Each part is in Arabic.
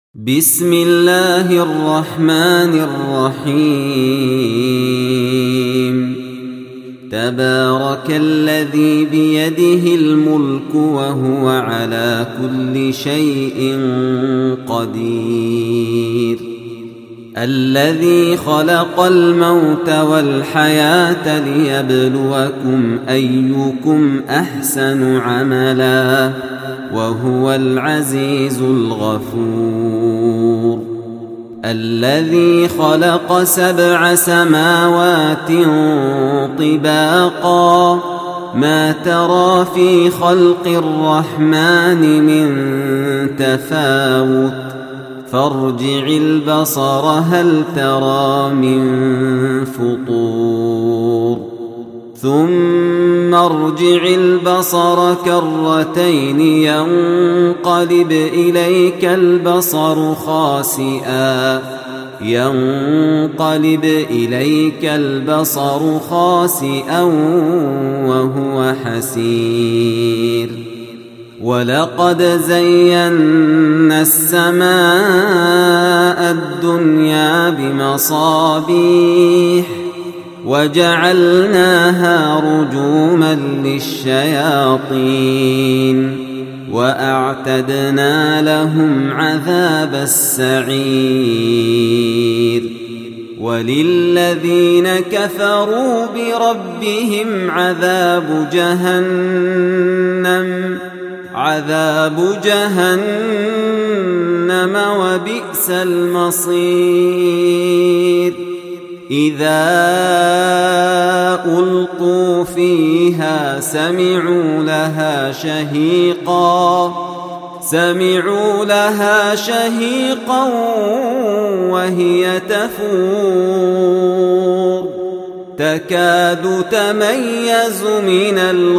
بسم الله الرحمن الرحيم تبارك الذي بيده الملك وهو على كل شيء قدير الذي خلق الموت والحياة ليبلوكم أيكم أحسن عملا وهو العزيز الغفور الذي خلق 7 سماوات طباقا ما ترى في خلق الرحمن من تفاوت فارجع البصر هل ترى من فطور ثم ارجع البصر كرتين ينقلب إليك البصر خاسئا وهو حسير ولقد زينا السماء الدنيا بمصابيح وجعلناها رجوما للشياطين وأعتدنا لهم عذاب السعير وللذين كفروا بربهم عذاب جهنم وبئس المصير إذا ألقوا فيها سمعوا لها شهيقا وهي تفور تكاد تميز من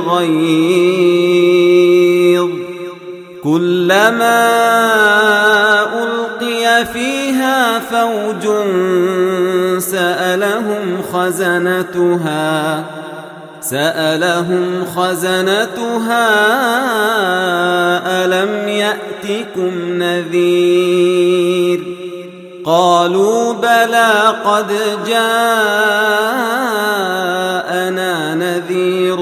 الغيظ كلما ألقي فيها فوج سألهم خزنتها ألم يأتكم نذير قالوا بلى قد جاءنا نذير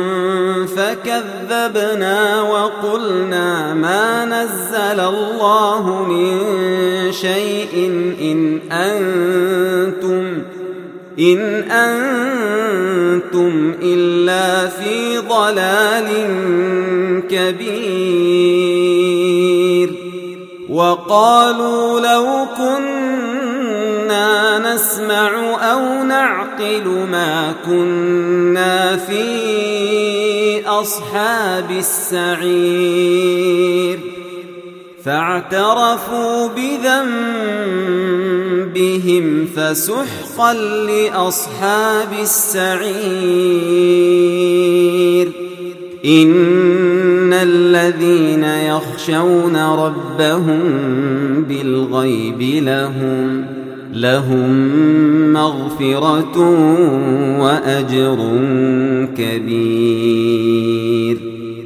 فكذبنا وقلنا ما نزل الله من شيء إن أنتم إلا في ضلال كبير وقالوا لو كنا نسمع أو نعقل ما كنا في أصحاب السعير فاعترفوا بذنبهم فسحقا لأصحاب السعير إن الذين يخشون ربهم بالغيب لهم مغفرة وأجر كبير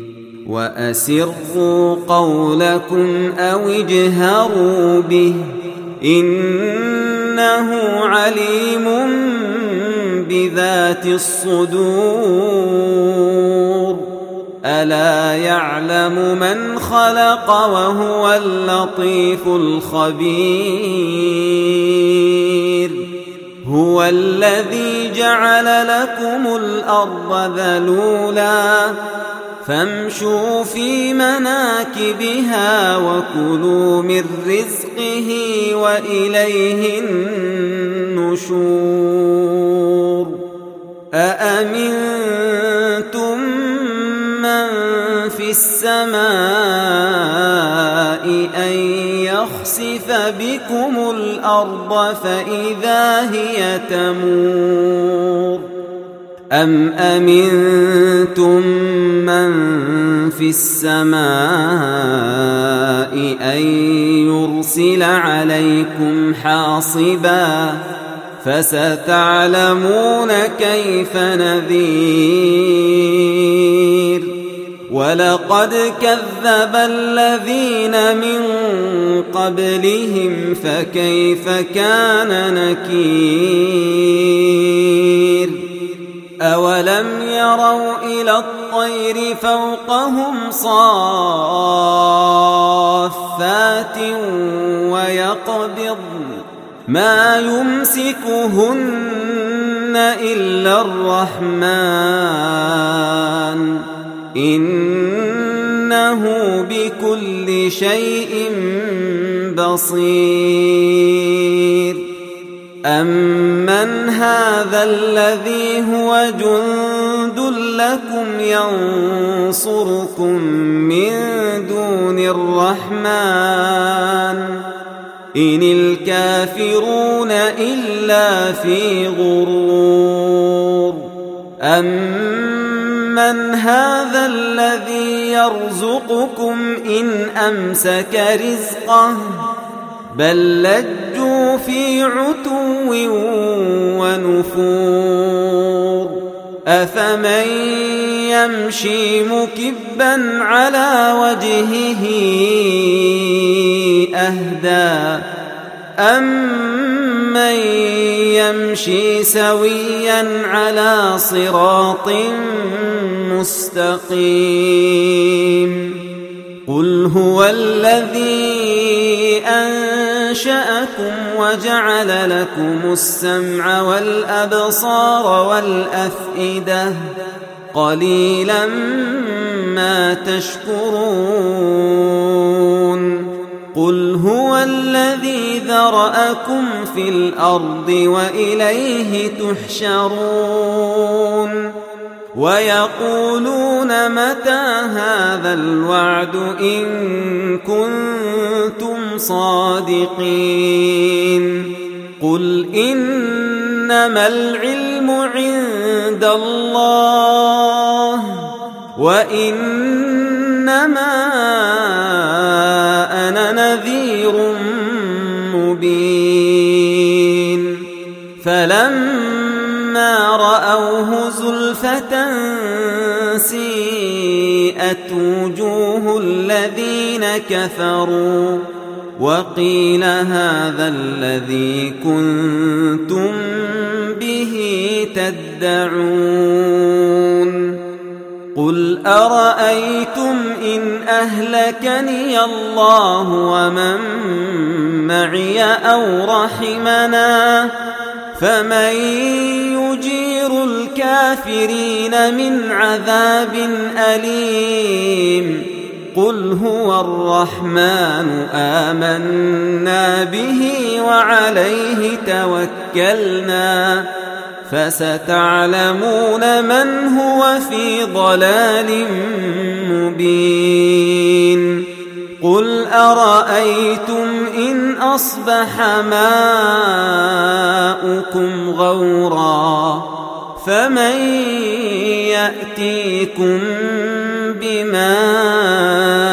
وأسروا قولكم أو اجهروا به إنه عليم بذات الصدور ألا يعلم من خلق وهو اللطيف الخبير هو الذي جعل لكم الأرض ذلولا فامشوا في مناكبها وكلوا من رزقه وإليه النشور أأمنتم من في السماء أن يخسف بكم الأرض فإذا هي تمور أم أمنتم من في السماء أن يرسل عليكم حاصبا فستعلمون كيف نذير ولقد كذب الذين من قبلهم فكيف كان نكير أولم يروا إلى الطير فوقهم صافات ويقبضن ما يمسكهن إلا الرحمن إنه بكل شيء بصير أمن هذا الذي هو جند لكم ينصركم من دون الرحمن إن الكافرون إلا في غرور أمن هذا الذي يرزقكم إن أمسك رزقه بل لجوا في عتو ونفور أفمن يمشي مكبا على وجهه أهدى أمن يمشي سويا على صراط مستقيم قل هو الذي أنشأكم وجعل لكم السمع والأبصار والأفئدة قليلا ما تشكرون قل هو الذي ذرأكم في الأرض وإليه تحشرون ويقولون متى هذا الوعد إن كنتم صادقين قل إنما العلم عند الله وإنما أنا نذير مبين فلما رأوه زلفة سيئت وجوه الذين كفروا وقيل هذا الذي كنتم به تدعون قل أرأيتم إن أهلكني الله ومن معي أو رحمنا فمن يجير الكافرين من عذاب أليم قل هو الرحمن آمنا به وعليه توكلنا فستعلمون من هو في ضلال مبين قل أرأيتم إن أصبح ماؤكم غورا فمن يأتيكم بماء